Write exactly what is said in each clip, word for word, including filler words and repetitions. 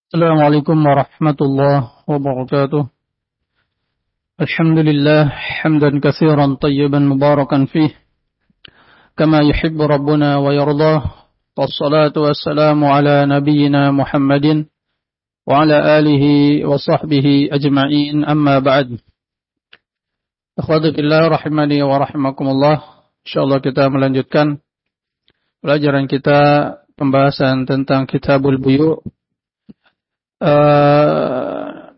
Assalamualaikum warahmatullahi wabarakatuh. Alhamdulillah hamdan katsiran tayyiban mubarakan fih kama yuhibbu rabbuna wa yardah. Wassalatu wassalamu ala nabiyyina Muhammadin wa ala alihi wa sahbihi ajma'in, amma ba'd. Akhwati fillah rahimani wa rahimakumullah. Insyaallah kita melanjutkan pelajaran kita pembahasan tentang Kitabul Buyu'. Uh,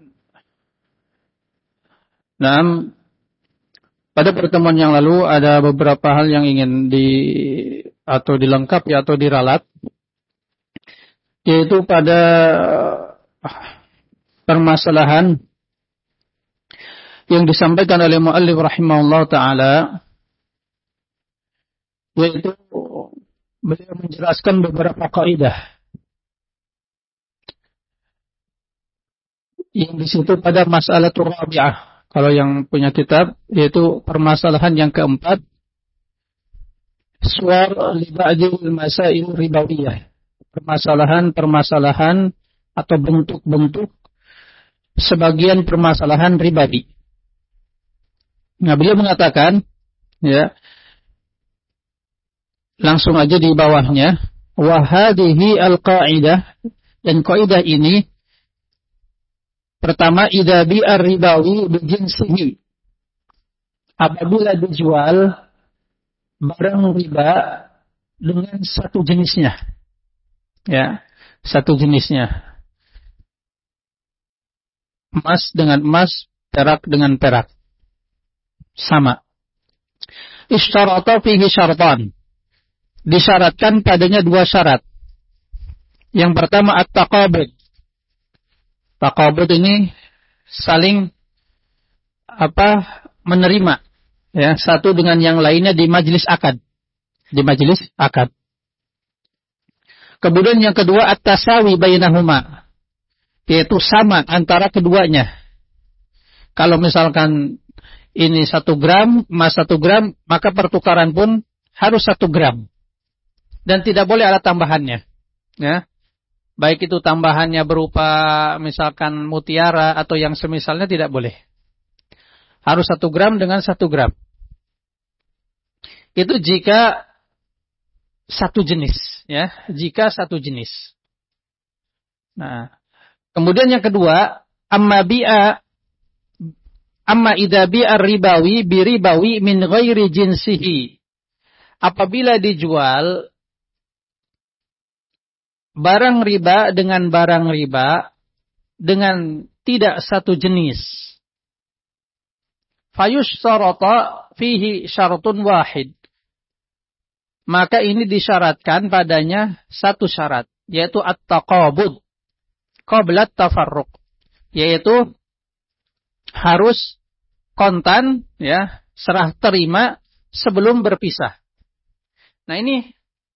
nah, pada pertemuan yang lalu ada beberapa hal yang ingin di atau dilengkapi atau diralat, yaitu pada permasalahan yang disampaikan oleh muallif rahimahullah taala, yaitu beliau menjelaskan beberapa kaidah yang di situ pada masalah rabi'ah. Kalau yang punya kitab, yaitu permasalahan yang keempat, suar li ba'dil masail ribawiyah. Permasalahan-permasalahan atau bentuk-bentuk sebagian permasalahan ribawi. Nah, beliau mengatakan, ya, langsung aja di bawahnya, wa hadhihi al-qa'idah, dan kaidah ini pertama, idza bi'ar ribawi bi jinsihi. Apabila dijual barang riba dengan satu jenisnya. Ya, satu jenisnya. Emas dengan emas, perak dengan perak. Sama. Istarata fihi syartan. Disyaratkan padanya dua syarat. Yang pertama at-taqabud. Taqabud ini saling apa menerima, ya, satu dengan yang lainnya di majelis akad, di majelis akad. Kemudian yang kedua at-tasawi bainahuma, yaitu sama antara keduanya. Kalau misalkan ini satu gram, emas satu gram, maka pertukaran pun harus satu gram dan tidak boleh ada tambahannya, ya. Baik itu tambahannya berupa misalkan mutiara atau yang semisalnya, tidak boleh. Harus satu gram dengan satu gram. Itu jika satu jenis, ya, jika satu jenis. Nah, kemudian yang kedua, amma bi'a, amma idza bi'a ribawi bi ribawi min ghairi jinsihi. Apabila dijual barang riba dengan barang riba dengan tidak satu jenis, fayushtarata fihi syaratun wahid, maka ini disyaratkan padanya satu syarat, yaitu at-taqabud qabla at-tafarruq, yaitu harus kontan, ya, serah terima sebelum berpisah. Nah, ini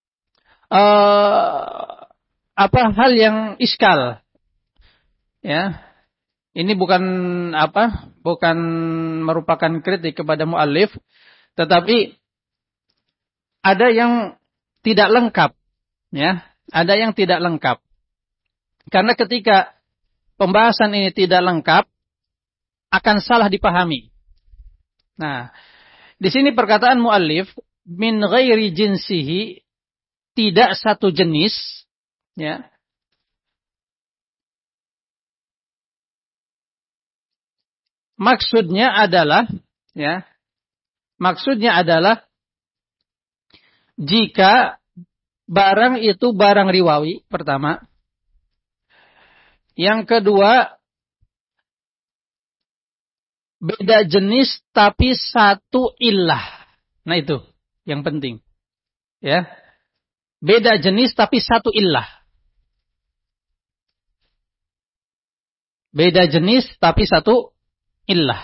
uh, apa hal yang iskal, ya. Ini bukan apa, bukan merupakan kritik kepada muallif, tetapi ada yang tidak lengkap, ya. Ada yang tidak lengkap. Karena ketika pembahasan ini tidak lengkap, akan salah dipahami. Nah, di sini perkataan muallif min ghairi jinsihi, tidak satu jenis, ya. Maksudnya adalah, ya. Maksudnya adalah jika barang itu barang riwawi, pertama. Yang kedua, beda jenis tapi satu illah. Nah, itu yang penting, ya. Beda jenis tapi satu illah. Beda jenis tapi satu illah.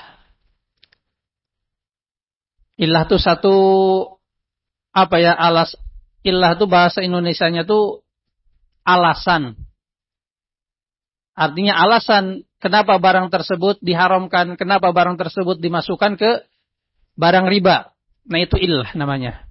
Illah itu satu apa ya, alas. Illah itu bahasa Indonesianya itu alasan. Artinya alasan kenapa barang tersebut diharamkan, kenapa barang tersebut dimasukkan ke barang riba. Nah, itu illah namanya.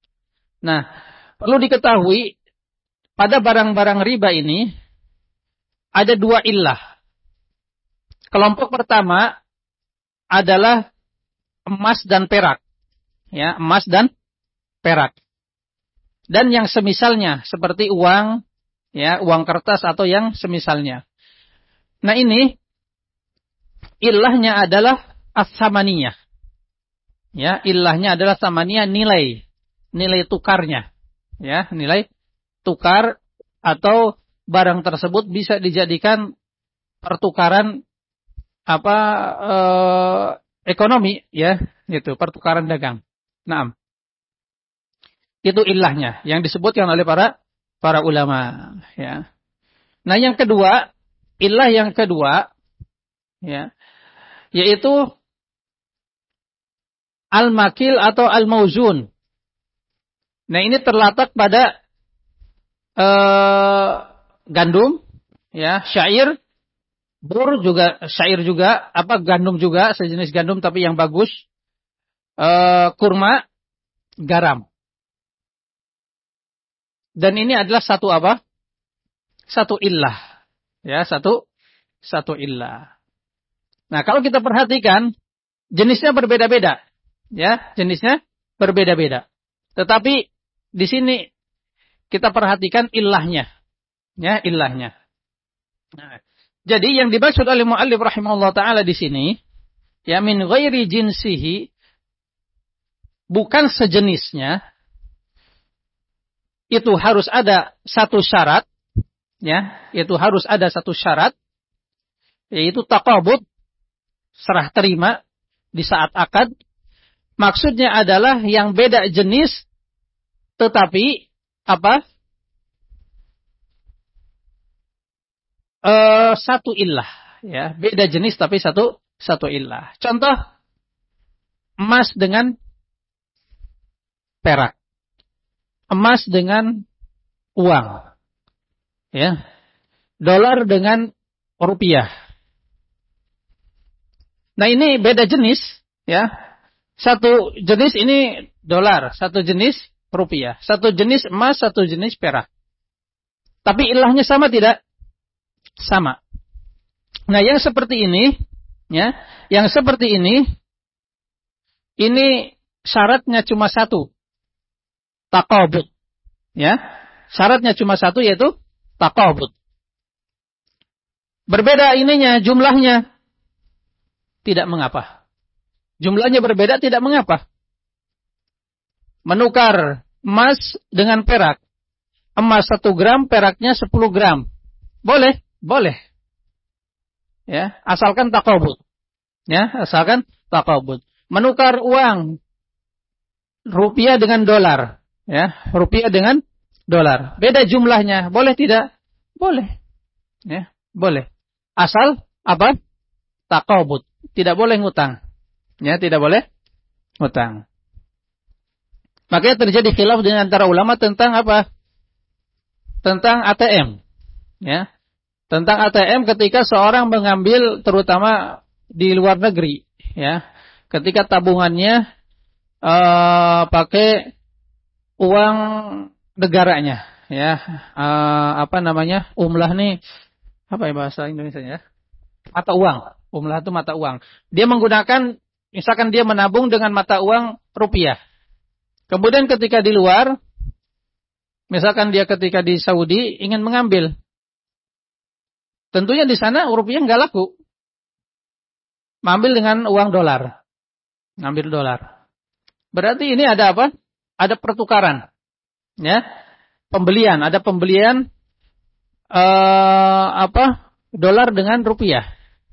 Nah, perlu diketahui pada barang-barang riba ini ada dua illah. Kelompok pertama adalah emas dan perak. Ya, emas dan perak. Dan yang semisalnya seperti uang, ya, uang kertas atau yang semisalnya. Nah, ini illahnya adalah as-samaniyah. Ya, illahnya adalah samaniyah, nilai, nilai tukarnya. Ya, nilai tukar atau barang tersebut bisa dijadikan pertukaran apa eh, ekonomi, ya, gitu, pertukaran dagang. Naam. Itu illahnya yang disebutkan oleh para para ulama, ya. Nah, yang kedua, illah yang kedua, ya, yaitu al-makil atau al-mauzun. Nah, ini terletak pada uh, gandum, ya, syair, bur juga, syair juga, apa gandum juga, sejenis gandum tapi yang bagus, uh, kurma, garam. Dan ini adalah satu apa? Satu illah, ya, satu satu illah. Nah, kalau kita perhatikan jenisnya berbeda-beda. Ya, jenisnya berbeda-beda. Tetapi di sini kita perhatikan illahnya. Ya, illahnya. Nah, jadi yang dimaksud oleh muallif rahimahullah taala di sini, ya, min ghairi jinsihi, bukan sejenisnya, itu harus ada satu syarat, ya, itu harus ada satu syarat, yaitu taqabud, serah terima di saat akad. Maksudnya adalah yang beda jenis, tetapi apa? E, satu illah, ya, beda jenis tapi satu satu illah. Contoh, emas dengan perak, emas dengan uang, ya, dolar dengan rupiah. Nah, ini beda jenis, ya. Satu jenis ini dolar, satu jenis rupiah, satu jenis emas, satu jenis perak. Tapi ilahnya sama tidak? Sama. Nah, yang seperti ini, ya, yang seperti ini, ini syaratnya cuma satu, taqabud, ya, syaratnya cuma satu yaitu taqabud. Berbeda ininya, jumlahnya, tidak mengapa. Jumlahnya berbeda tidak mengapa. Menukar emas dengan perak. Emas satu gram, peraknya sepuluh gram. Boleh, boleh. Ya, asalkan taqabud. Ya, asalkan taqabud. Menukar uang rupiah dengan dolar. Ya, rupiah dengan dolar. Beda jumlahnya, boleh tidak? Boleh. Ya, boleh. Asal apa? Taqabud. Tidak boleh ngutang. Ya, tidak boleh ngutang. Makanya terjadi khilaf di antara ulama tentang apa? Tentang A T M. Ya. Tentang A T M ketika seorang mengambil, terutama di luar negeri, ya. Ketika tabungannya uh, pakai uang negaranya, ya. Uh, apa namanya? Umlah nih, apa ya bahasa Indonesianya, ya? Mata uang. Umlah itu mata uang. Dia menggunakan, misalkan dia menabung dengan mata uang rupiah. Kemudian ketika di luar, misalkan dia ketika di Saudi ingin mengambil, tentunya di sana rupiah nggak laku. Mengambil dengan uang dolar, ngambil dolar. Berarti ini ada apa? Ada pertukaran, ya, pembelian. Ada pembelian uh, apa? Dolar dengan rupiah.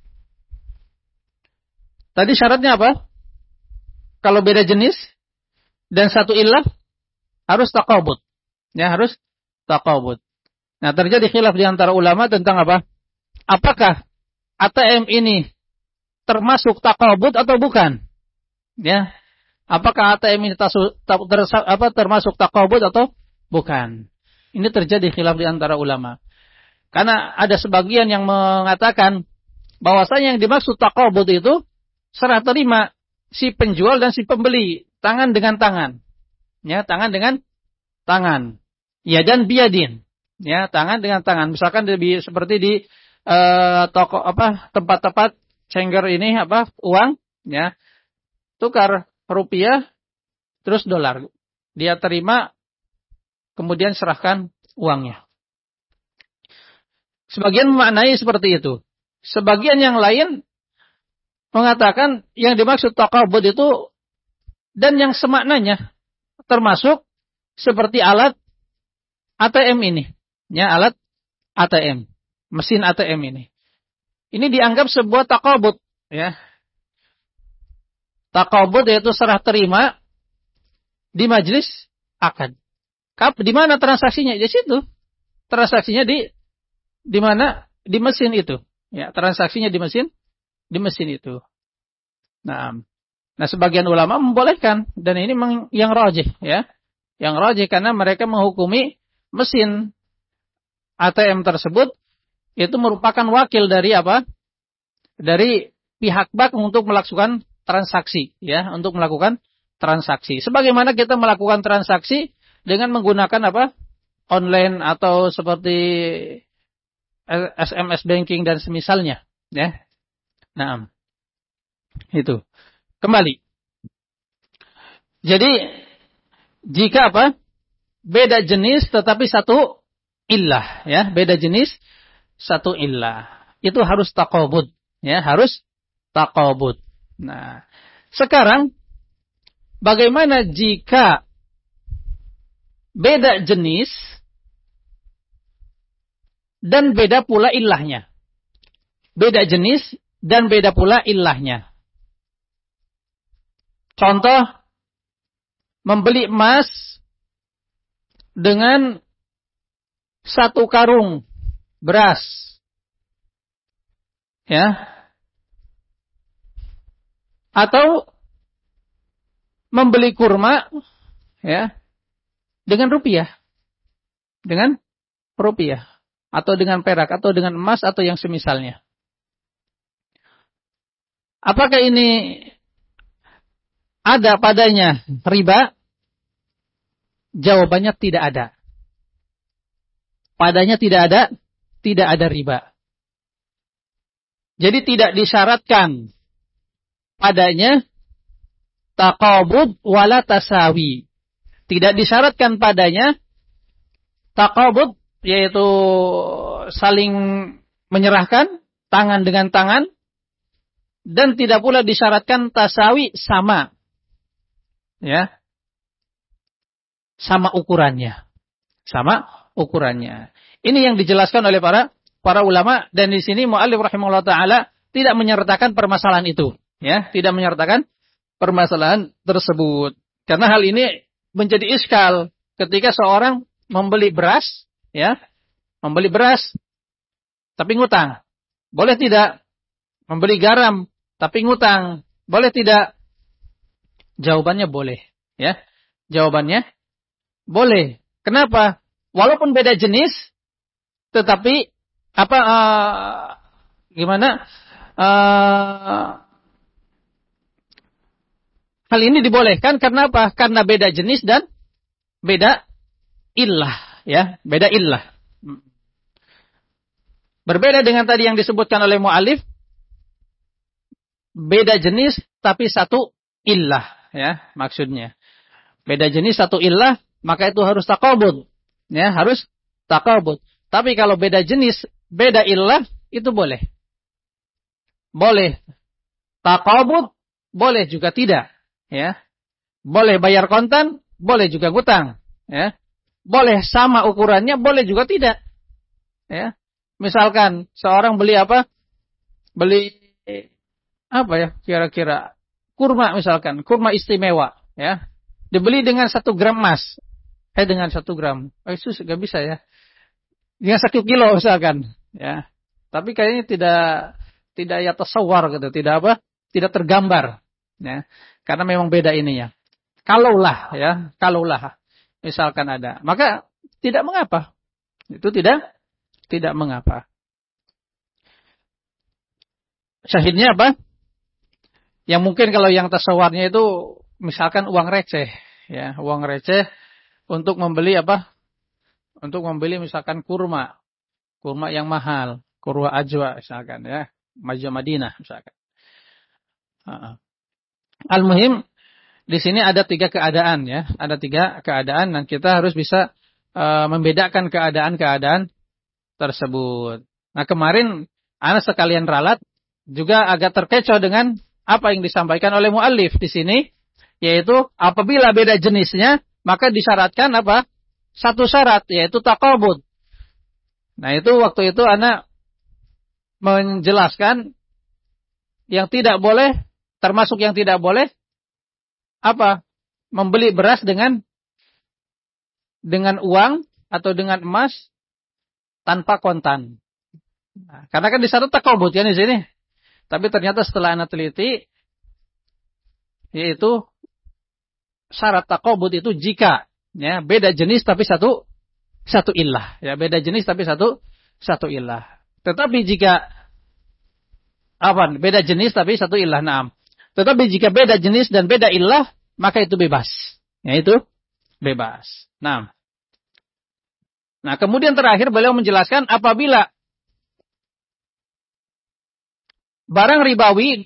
Tadi syaratnya apa? Kalau beda jenis dan satu illah harus taqabud. Ya, harus taqabud. Nah, terjadi khilaf di antara ulama tentang apa? Apakah A T M ini termasuk taqabud atau bukan? Ya. Apakah A T M ini tasu, ta, ter, apa, termasuk taqabud atau bukan? Ini terjadi khilaf di antara ulama. Karena ada sebagian yang mengatakan bahwasanya yang dimaksud taqabud itu serah terima si penjual dan si pembeli, tangan dengan tangan. Ya, tangan dengan tangan. Ya, dan biadin. Ya, tangan dengan tangan. Misalkan lebih seperti di eh, toko apa tempat-tempat changer ini apa uang ya, tukar rupiah terus dolar. Dia terima kemudian serahkan uangnya. Sebagian memaknai seperti itu. Sebagian yang lain mengatakan yang dimaksud taqabud itu dan yang semaknanya termasuk seperti alat A T M ini. Ya, alat A T M. Mesin A T M ini. Ini dianggap sebuah taqabud. Ya. Taqabud yaitu serah terima di majelis akad. Di mana transaksinya? Di situ. Transaksinya di di mana? Di mesin itu. Ya, transaksinya di mesin di mesin itu. Nah, nah sebagian ulama membolehkan dan ini yang rajih ya. Yang rajih karena mereka menghukumi mesin A T M tersebut itu merupakan wakil dari apa? Dari pihak bank untuk melakukan transaksi ya, untuk melakukan transaksi. Sebagaimana kita melakukan transaksi dengan menggunakan apa? Online atau seperti S M S banking dan semisalnya, ya. Nah, itu. Kembali. Jadi jika apa? Beda jenis tetapi satu illah, ya. Beda jenis satu illah. Itu harus taqabud, ya, harus taqabud. Nah, sekarang bagaimana jika beda jenis dan beda pula ilahnya. Beda jenis dan beda pula ilahnya. Contoh, membeli emas dengan satu karung beras. Ya. Atau membeli kurma ya dengan rupiah. Dengan rupiah. Atau dengan perak, atau dengan emas, atau yang semisalnya. Apakah ini ada padanya riba? Jawabannya tidak ada. Padanya tidak ada, tidak ada riba. Jadi tidak disyaratkan padanya taqabud wala tasawi. Tidak disyaratkan padanya taqabud, yaitu saling menyerahkan tangan dengan tangan, dan tidak pula disyaratkan tasawi sama, ya, sama ukurannya, sama ukurannya. Ini yang dijelaskan oleh para para ulama, dan di sini mu'allif rahimahullah taala tidak menyertakan permasalahan itu, ya, tidak menyertakan permasalahan tersebut, karena hal ini menjadi iskal ketika seorang membeli beras. Ya, membeli beras, tapi ngutang, boleh tidak? Membeli garam, tapi ngutang, boleh tidak? Jawabannya boleh, ya. Jawabannya boleh. Kenapa? Walaupun beda jenis, tetapi apa? Uh, gimana? Uh, hal ini dibolehkan karena apa? Karena beda jenis dan beda illah. Ya, beda illah. Berbeda dengan tadi yang disebutkan oleh mu'alif, beda jenis tapi satu illah, ya, maksudnya. Beda jenis satu illah, maka itu harus taqabud. Ya, harus taqabud. Tapi kalau beda jenis, beda illah, itu boleh. Boleh taqabud, boleh juga tidak, ya. Boleh bayar kontan, boleh juga ngutang, ya. Boleh sama ukurannya, boleh juga tidak. Ya. Misalkan seorang beli apa? Beli apa ya? Kira-kira kurma misalkan, kurma istimewa, ya. Dibeli dengan satu gram emas. Eh dengan satu gram. Oh, itu nggak bisa ya. Dengan satu kilo misalkan, ya. Tapi kayaknya tidak tidak ya tasawwar gitu, tidak apa? Tidak tergambar, ya. Karena memang beda ininya. Kalaulah, ya, kalaulah. Misalkan ada, maka tidak mengapa. Itu tidak tidak mengapa. Syahidnya apa? Yang mungkin kalau yang tasawarnya itu misalkan uang receh, ya, uang receh untuk membeli apa? Untuk membeli misalkan kurma, kurma yang mahal, Urwa Ajwa misalkan ya, Majah Madinah misalkan. Uh, Al-muhim di sini ada tiga keadaan ya, ada tiga keadaan dan kita harus bisa uh, membedakan keadaan-keadaan tersebut. Nah kemarin ana sekalian ralat juga agak terkecoh dengan apa yang disampaikan oleh muallif di sini, yaitu apabila beda jenisnya maka disyaratkan apa? Satu syarat yaitu taqabud. Nah itu waktu itu ana menjelaskan yang tidak boleh, termasuk yang tidak boleh apa? Membeli beras dengan dengan uang atau dengan emas tanpa kontan. Nah, karena kan disyarat taqabud kan di sini. Tapi ternyata setelah ana teliti, yaitu syarat taqabud itu jika ya beda jenis tapi satu satu illah, ya beda jenis tapi satu satu illah. Tetapi jika apa? Beda jenis tapi satu illah, naam. Tetapi jika beda jenis dan beda illah, maka itu bebas. Ya itu bebas. Naam. Nah, kemudian terakhir beliau menjelaskan apabila barang ribawi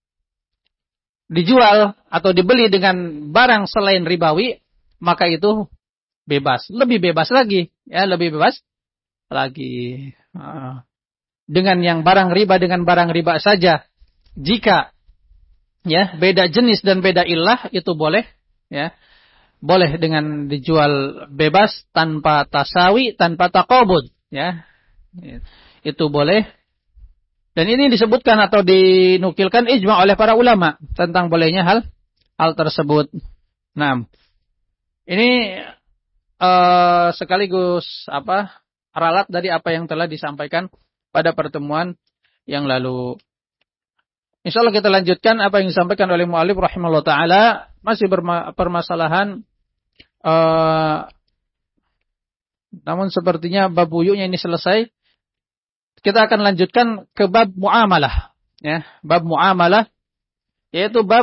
dijual atau dibeli dengan barang selain ribawi, maka itu bebas. Lebih bebas lagi. Ya, lebih bebas lagi. Dengan yang barang riba dengan barang riba saja. Jika ya beda jenis dan beda illah itu boleh. Ya, boleh dengan dijual bebas tanpa tasawi, tanpa taqabud. Ya, itu boleh. Dan ini disebutkan atau dinukilkan ijma' oleh para ulama tentang bolehnya hal hal tersebut. Nah, ini uh, sekaligus apa ralat dari apa yang telah disampaikan pada pertemuan yang lalu. Insyaallah kita lanjutkan apa yang disampaikan oleh mu'allif rahimahullah ta'ala. Masih permasalahan uh, namun sepertinya bab buyunya ini selesai. Kita akan lanjutkan ke bab muamalah, ya, bab muamalah, yaitu bab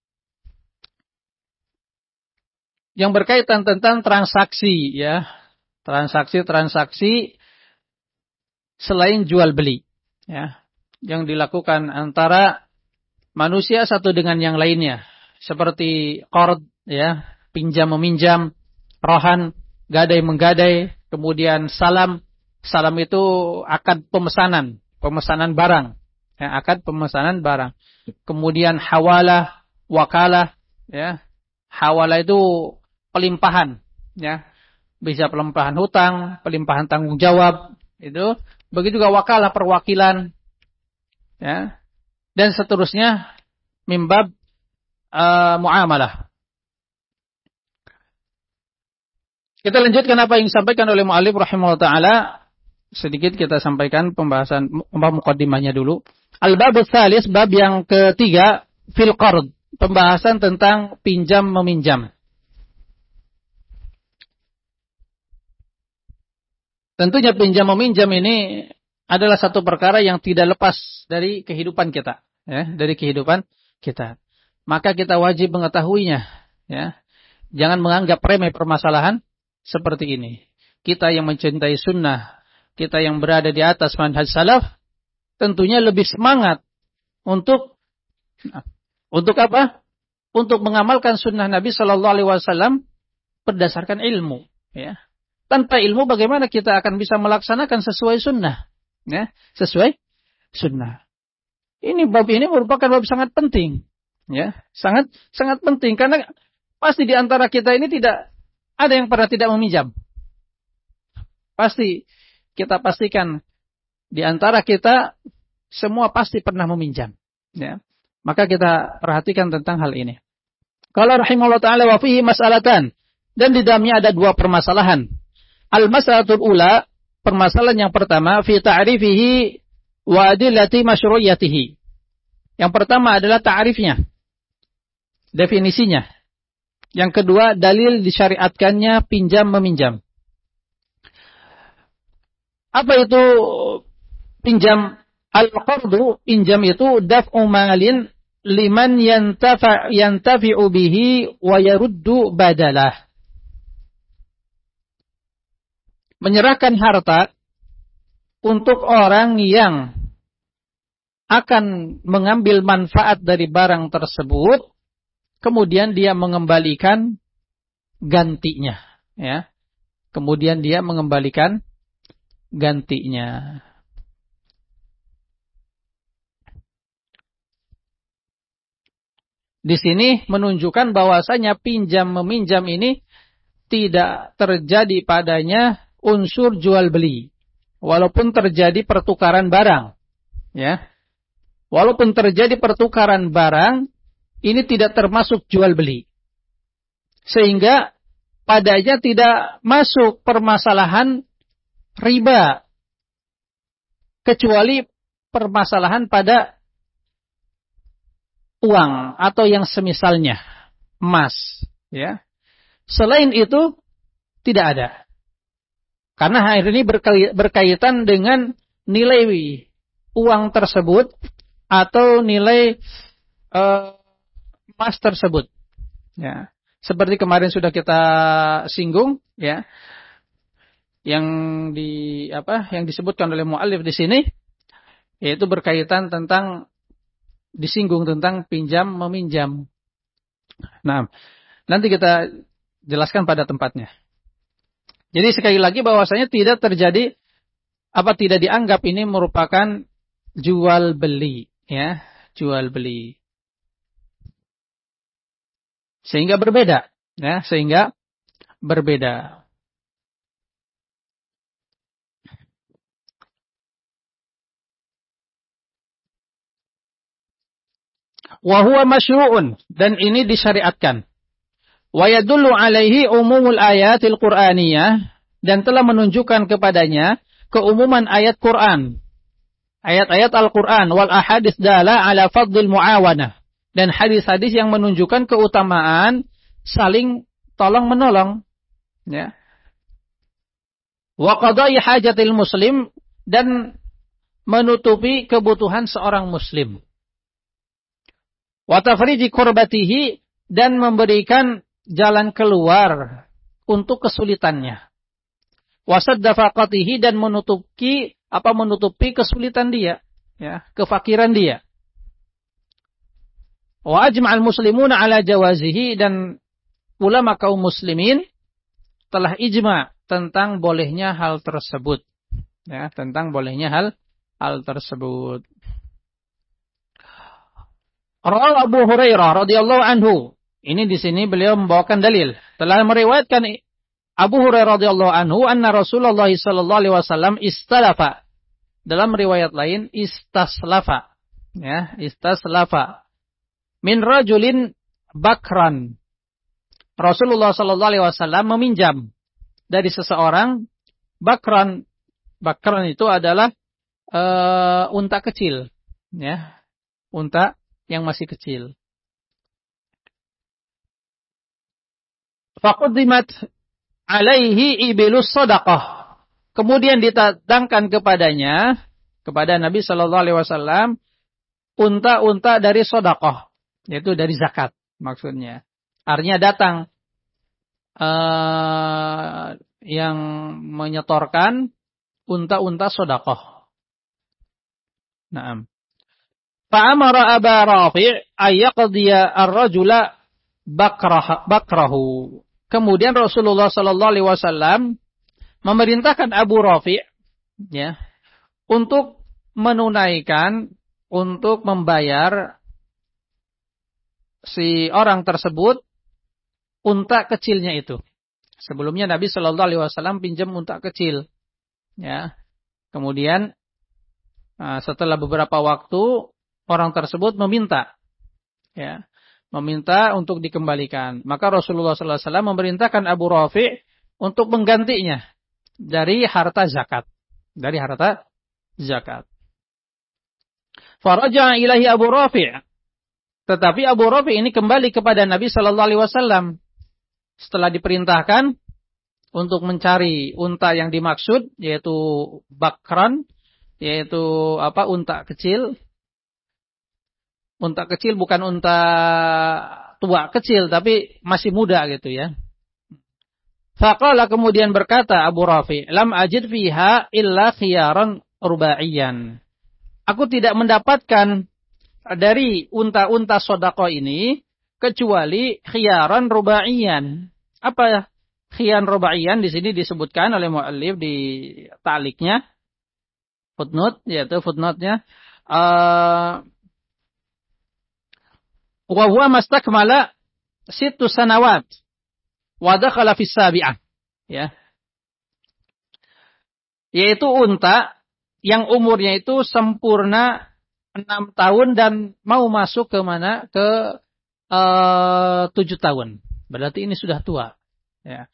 yang berkaitan tentang transaksi, ya, transaksi-transaksi selain jual beli, ya, yang dilakukan antara manusia satu dengan yang lainnya, seperti qard, ya, pinjam meminjam, rohan, gadai menggadai, kemudian salam. Salam itu akad pemesanan, pemesanan barang, ya, akad pemesanan barang. Kemudian hawalah, wakalah, ya, hawalah itu pelimpahan, ya, bisa pelimpahan hutang, pelimpahan tanggung jawab, itu. Begitu juga wakalah perwakilan, ya, dan seterusnya mimbab uh, muamalah. Kita lanjutkan apa yang disampaikan oleh mu'allif rahimahullah ta'ala. Sedikit kita sampaikan pembahasan muqaddimahnya dulu. Al-bab tsalis, bab yang ketiga, fil qard, pembahasan tentang pinjam meminjam. Tentunya pinjam meminjam ini adalah satu perkara yang tidak lepas dari kehidupan kita, ya, dari kehidupan kita. Maka kita wajib mengetahuinya, ya. Jangan menganggap remeh permasalahan seperti ini. Kita yang mencintai sunnah, kita yang berada di atas manhaj salaf, tentunya lebih semangat untuk untuk apa? Untuk mengamalkan sunnah Nabi Shallallahu Alaihi Wasallam berdasarkan ilmu. Ya. Tanpa ilmu, bagaimana kita akan bisa melaksanakan sesuai sunnah? Ya, sesuai sunnah. Ini bab ini merupakan bab sangat penting. Ya, sangat sangat penting karena pasti di antara kita ini tidak ada yang pernah tidak meminjam. Pasti. Kita pastikan di antara kita semua pasti pernah meminjam, ya. Maka kita perhatikan tentang hal ini. Qala rahimahullah ta'ala wa fihi mas'alatan, dan di dalamnya ada dua permasalahan. Al-mas'alatul ula, permasalahan yang pertama fi ta'rifihi wa adillati masyru'iyyatihi. Yang pertama adalah ta'rifnya, definisinya. Yang kedua dalil disyariatkannya pinjam meminjam. Apa itu pinjam? Al-qardu, pinjam itu daf'u malin liman yantafa' yantafi'u bihi wa yaruddu badalah. Menyerahkan harta untuk orang yang akan mengambil manfaat dari barang tersebut, kemudian dia mengembalikan gantinya, ya. Kemudian dia mengembalikan gantinya. Di sini menunjukkan bahwasanya pinjam meminjam ini tidak terjadi padanya unsur jual beli, walaupun terjadi pertukaran barang, ya. Walaupun terjadi pertukaran barang, ini tidak termasuk jual beli, sehingga padanya tidak masuk permasalahan riba, kecuali permasalahan pada uang atau yang semisalnya, emas, ya. Selain itu tidak ada. Karena hal ini berkaitan dengan nilai uang tersebut atau nilai uh, emas tersebut. Ya. Seperti kemarin sudah kita singgung, ya. Yang di apa? Yang disebutkan oleh muallif di sini, yaitu berkaitan tentang disinggung tentang pinjam meminjam. Nah, nanti kita jelaskan pada tempatnya. Jadi sekali lagi bahwasanya tidak terjadi apa tidak dianggap ini merupakan jual beli, ya, jual beli. Sehingga berbeda, ya, sehingga berbeda. Wa huwa masyru'un, dan ini disyariatkan. Wa yadullu alaihi umumul ayatil qur'aniyah, dan telah menunjukkan kepadanya keumuman ayat Quran. Ayat-ayat Al-Quran wal ahadits dala ala fadlil muawanah, dan hadis-hadis yang menunjukkan keutamaan saling tolong menolong, ya. Wa qada'i hajatil muslim, dan menutupi kebutuhan seorang muslim. Wa tafriji kurbatihi, dan memberikan jalan keluar untuk kesulitannya. Wa sadda faqatihi, dan menutupi apa menutupi kesulitan dia, ya, kefakiran dia. Wa ajma'al muslimuna ala jawazihi, dan ulama kaum muslimin telah ijma tentang bolehnya hal tersebut, ya, tentang bolehnya hal hal tersebut. Rawi Abu Hurairah radhiyallahu anhu, ini di sini beliau membawakan dalil, telah meriwayatkan Abu Hurairah radhiyallahu anhu anna Rasulullah sallallahu alaihi wasallam istalafa, dalam riwayat lain istaslafa, ya, istaslafa min rajulin bakran. Rasulullah sallallahu alaihi wasallam meminjam dari seseorang bakran. Bakran itu adalah uh, unta kecil, ya, unta yang masih kecil. Faqaddimat alaihi ibilus sadaqah, kemudian didatangkan kepadanya, kepada Nabi sallallahu alaihi wasallam, unta-unta dari sedekah, yaitu dari zakat maksudnya. Artinya datang uh, yang menyetorkan unta-unta sedekah. Naam. Fa'amara Aba Rafi' ayyaqdiya ar-rajula bakrah bakrahu. Kemudian Rasulullah sallallahu alaihi wasallam memerintahkan Abu Rafi', ya, untuk menunaikan, untuk membayar si orang tersebut unta kecilnya itu. Sebelumnya Nabi sallallahu alaihi wasallam pinjam unta kecil, ya. Kemudian setelah beberapa waktu orang tersebut meminta, ya, meminta untuk dikembalikan. Maka Rasulullah sallallahu alaihi wasallam memerintahkan Abu Rafi' untuk menggantinya dari harta zakat, dari harta zakat. Faraja'a ilaihi Abu Rafi', tetapi Abu Rafi' ini kembali kepada Nabi sallallahu alaihi wasallam setelah diperintahkan untuk mencari unta yang dimaksud, yaitu bakran, yaitu apa, unta kecil. Unta kecil bukan unta tua kecil, tapi masih muda gitu, ya. Faqala, kemudian berkata Abu Rafi', lam ajid fiha illa khiyaran rubaiyan. Aku tidak mendapatkan dari unta-unta sedekah ini kecuali khiyaran rubaiyan. Apa khiyaran rubaiyan di sini disebutkan oleh muallif di ta'liqnya, footnote, yaitu footnote-nya uh, wa huwa mastakmala sittu sanawat wa dakhala fis sabi'ah, ya. Yaitu unta yang umurnya itu sempurna enam tahun dan mau masuk ke mana? Ke uh, tujuh tahun. Berarti ini sudah tua, ya.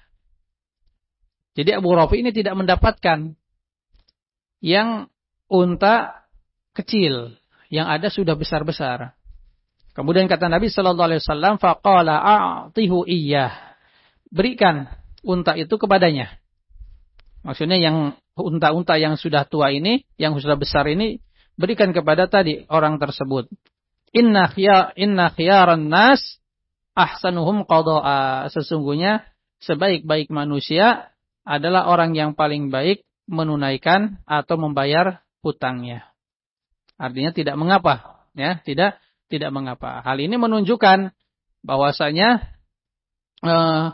Jadi Abu Rafi ini tidak mendapatkan yang unta kecil, yang ada sudah besar-besar. Kemudian kata Nabi sallallahu alaihi wasallam, faqala a'tihu iyyah. Berikan unta itu kepadanya. Maksudnya yang unta-unta yang sudah tua ini, yang sudah besar ini, berikan kepada tadi orang tersebut. Inna khiyar inna khiyaran nas ahsanuhum qada'a. Sesungguhnya sebaik-baik manusia adalah orang yang paling baik menunaikan atau membayar hutangnya. Artinya tidak mengapa, ya, tidak tidak mengapa. Hal ini menunjukkan bahwasanya eh,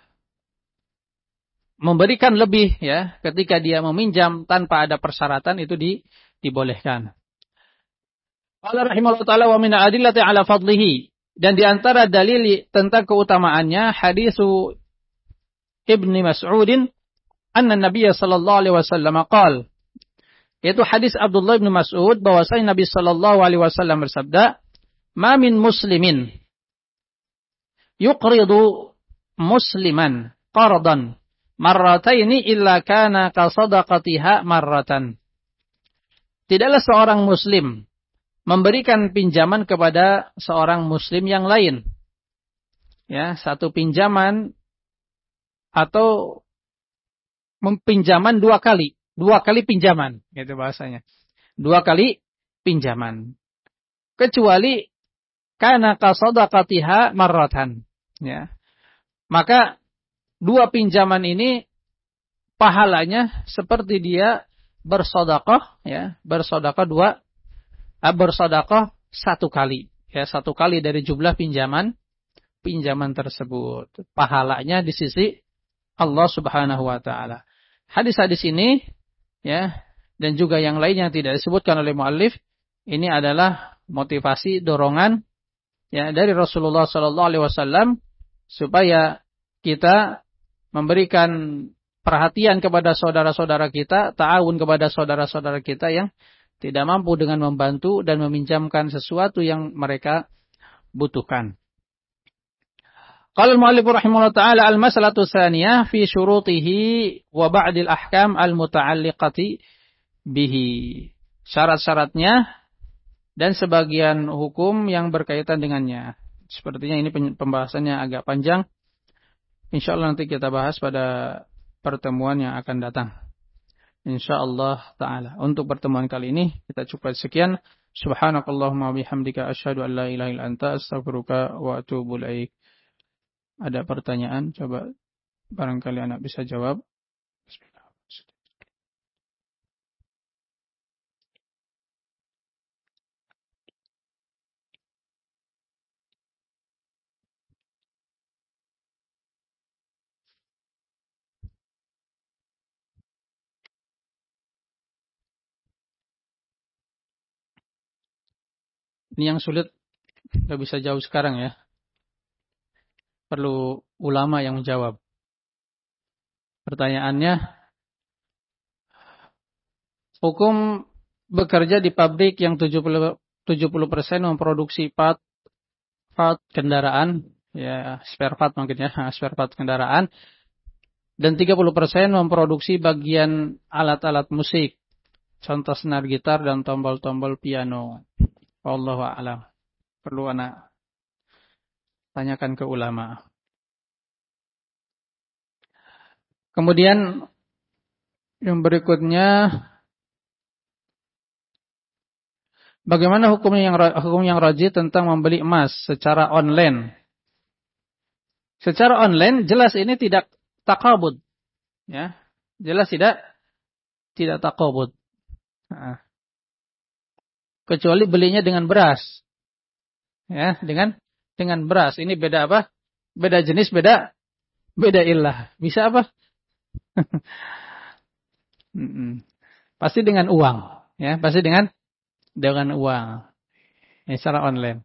memberikan lebih, ya, ketika dia meminjam tanpa ada persyaratan itu di, dibolehkan. Allah rahimahullah ta'ala wa min adillati ala fadlihi. Dan di antara dalil tentang keutamaannya hadisu Ibnu Mas'udin anna Nabiya sallallahu alaihi wasallam qala, yaitu hadis Abdullah bin Mas'ud bahwasanya Nabi sallallahu alaihi wasallam bersabda, "Ma min muslimin yuqridu musliman qardan marrataini illa kana ka sadaqatiha marratan." Tidaklah seorang muslim memberikan pinjaman kepada seorang muslim yang lain, ya, satu pinjaman atau pinjaman dua kali, dua kali pinjaman, gitu bahasanya, dua kali pinjaman, kecuali kana ka sadaqatiha marratan, ya, maka dua pinjaman ini pahalanya seperti dia bersedekah, ya, bersedekah dua, bersedekah satu kali, ya, satu kali dari jumlah pinjaman pinjaman tersebut. Pahalanya di sisi Allah Subhanahu wa taala. Hadis-hadis ini, ya, dan juga yang lain yang tidak disebutkan oleh muallif, ini adalah motivasi dorongan, ya, dari Rasulullah sallallahu alaihi wasallam supaya kita memberikan perhatian kepada saudara-saudara kita, ta'awun kepada saudara-saudara kita yang tidak mampu dengan membantu dan meminjamkan sesuatu yang mereka butuhkan. Qala al-mu'allif rahimahullah ta'ala al-mas'alatu tsaniyah fi syurutihi wa ba'dil ahkam al-muta'alliqati bihi. Syarat-syaratnya dan sebagian hukum yang berkaitan dengannya. Sepertinya ini pembahasannya agak panjang. Insyaallah nanti kita bahas pada pertemuan yang akan datang. Insyaallah ta'ala. Untuk pertemuan kali ini kita cukup sekian. Subhanakallahumma bihamdika asyhadu an la ilaha illa anta astaghfiruka wa atubu ilaik. Ada pertanyaan? Coba barangkali anak bisa jawab. Ini yang sulit, nggak bisa jauh sekarang, ya. Perlu ulama yang menjawab. Pertanyaannya, hukum bekerja di pabrik yang tujuh puluh persen memproduksi part part kendaraan, ya, spare part mungkin, ya, spare part kendaraan, dan tiga puluh persen memproduksi bagian alat-alat musik, contoh senar gitar dan tombol-tombol piano. Wallahu a'lam. Perlu anak tanyakan ke ulama. Kemudian yang berikutnya, bagaimana hukumnya yang hukum yang rajih tentang membeli emas secara online? Secara online jelas ini tidak taqabud, ya. Jelas tidak tidak taqabud. Nah, kecuali belinya dengan beras. Ya, dengan dengan beras. Ini beda apa? Beda jenis, beda beda ilah. Bisa apa? Mm-mm. Pasti dengan uang, ya, pasti dengan dengan uang. Ya, secara online.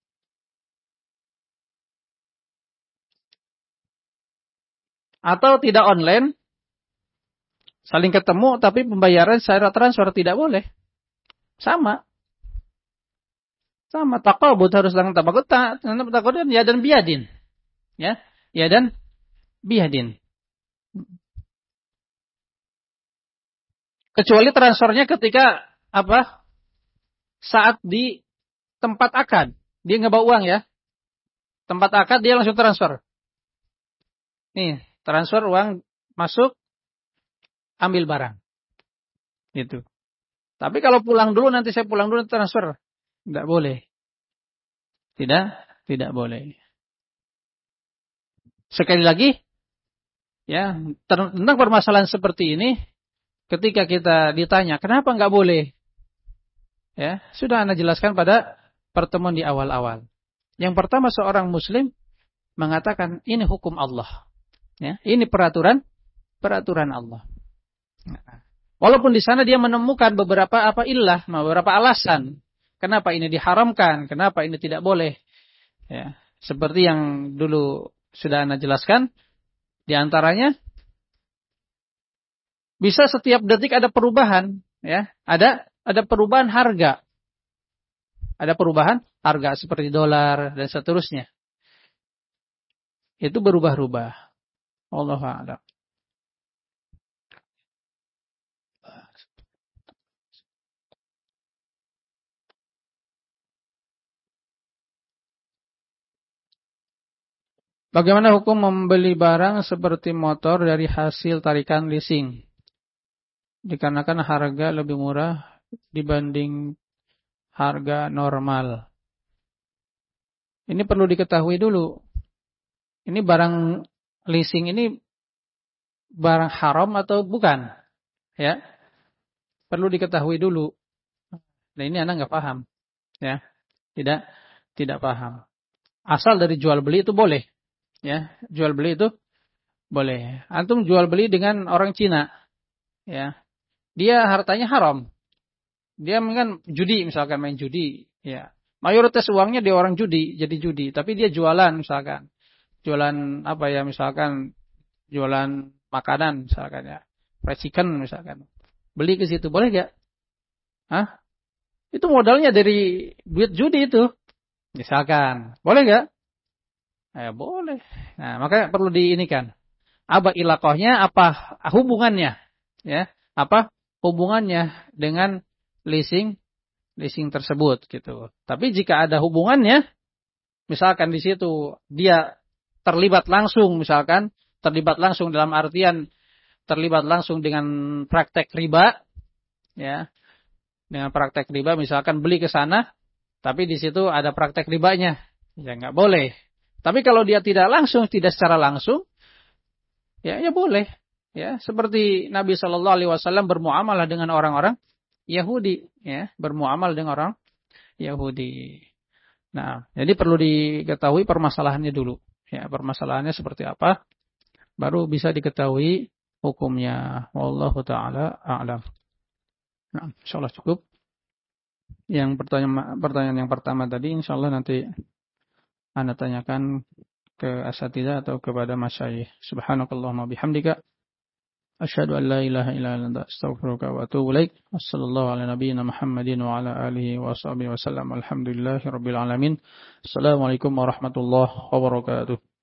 Atau tidak online, saling ketemu tapi pembayaran secara transfer tidak boleh. Sama. Sama taqabud harus dengan taqabud, taqabud ya dan biadin. Ya, ya dan biadin. Kecuali transfernya ketika apa? Saat di tempat akad. Dia nggak bawa uang ya. Tempat akad dia langsung transfer. Nih, transfer uang masuk, ambil barang. Gitu. Tapi kalau pulang dulu nanti saya pulang dulu transfer. Tidak boleh. Tidak, tidak boleh. Sekali lagi, ya, tentang permasalahan seperti ini, ketika kita ditanya, kenapa nggak boleh? Ya, sudah Anda jelaskan pada pertemuan di awal-awal. Yang pertama, seorang muslim mengatakan ini hukum Allah. Ya, ini peraturan peraturan Allah. Walaupun di sana dia menemukan beberapa apa illah, beberapa alasan kenapa ini diharamkan, kenapa ini tidak boleh. Ya, seperti yang dulu sudah Anda jelaskan, di antaranya bisa setiap detik ada perubahan, ya, ada ada perubahan harga, ada perubahan harga seperti dolar dan seterusnya. Itu berubah-ubah. Wallahu a'lam. Bagaimana hukum membeli barang seperti motor dari hasil tarikan leasing? Dikarenakan harga lebih murah dibanding harga normal. Ini perlu diketahui dulu. Ini barang leasing ini barang haram atau bukan? Ya, perlu diketahui dulu. Nah ini Anda nggak paham, ya, tidak tidak paham. Asal dari jual beli itu boleh, ya, jual beli itu boleh. Antum jual beli dengan orang Cina, ya, dia hartanya haram. Dia kan judi, misalkan main judi, ya. Mayoritas uangnya dia orang judi, jadi judi. Tapi dia jualan, misalkan, jualan apa ya, misalkan jualan makanan, misalkan ya, fried chicken, misalkan. Beli ke situ, boleh gak? Hah? Itu modalnya dari duit judi itu, misalkan, boleh gak? Eh boleh. Nah makanya perlu diinikan. Apa ilaqahnya, apa hubungannya, ya? Apa hubungannya dengan leasing leasing tersebut gitu. Tapi jika ada hubungannya, misalkan di situ dia terlibat langsung, misalkan terlibat langsung dalam artian terlibat langsung dengan praktek riba, ya, dengan praktek riba, misalkan beli ke sana, tapi di situ ada praktek ribanya, ya nggak boleh. Tapi kalau dia tidak langsung, tidak secara langsung, ya ya boleh, ya. Seperti Nabi Shallallahu Alaihi Wasallam bermuamalah dengan orang-orang Yahudi, ya, bermuamal dengan orang Yahudi. Nah, jadi perlu diketahui permasalahannya dulu, ya, permasalahannya seperti apa, baru bisa diketahui hukumnya. Wallahu taala a'lam. Nah, insyaallah cukup. Yang pertanyaan pertanyaan yang pertama tadi, insyaallah nanti Anda tanyakan ke asatidzah atau kepada masyayikh. Subhanakallahumma bihamdika asyhadu an la ilaha illa anta astaghfiruka wa atubu ilaik. Wassallallahu ala nabiyyina Muhammadin wa ala alihi wa sahbihi wasallam. Alhamdulillahirabbil alamin. Assalamualaikum warahmatullahi wabarakatuh.